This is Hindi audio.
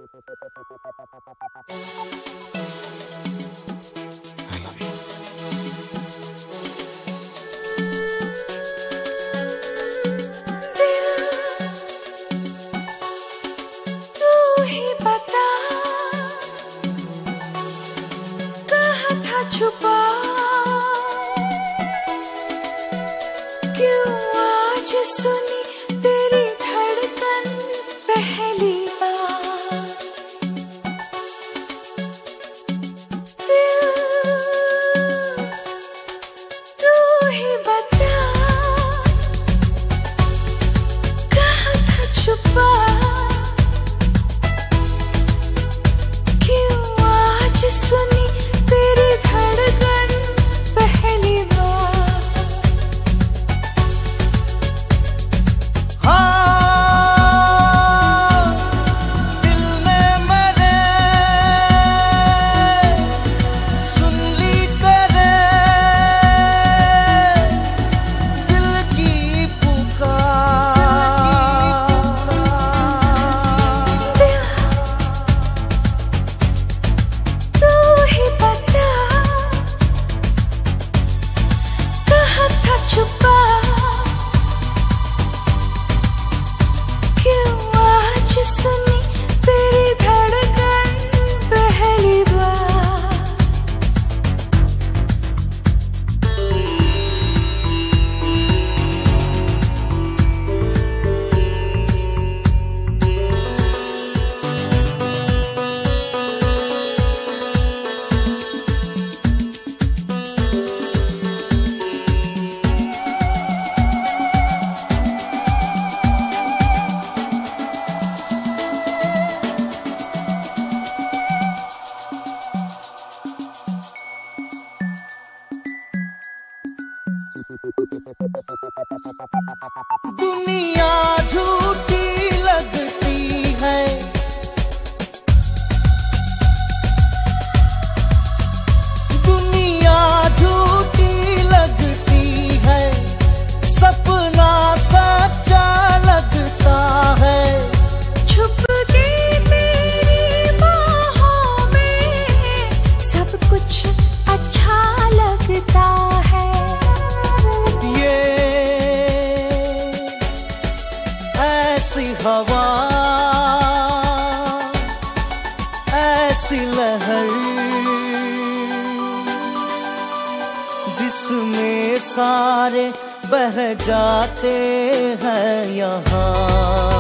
छुपा क्यों आज सुनी तेरी धड़कन पहली बार। दिल तू ही बता कहाँ था छुपा, क्यों आज सुनी तेरी धड़कन पहली बार। हाँ, दिल ने मेरे सुन ली तेरे दिल की पुकार। दिल तू ही बता कहाँ था छुपा, क्यों आज सुनी तेरी धड़कन पहली बार। दुनिया झूठी लगती है, दुनिया झूठी लगती है, सपना सच्चा लगता है। छुप के तेरी बाहों में सब कुछ अच्छा लगता है। ये ऐसी हवा, ऐसी लहर जिसमें सारे बह जाते हैं यहाँ।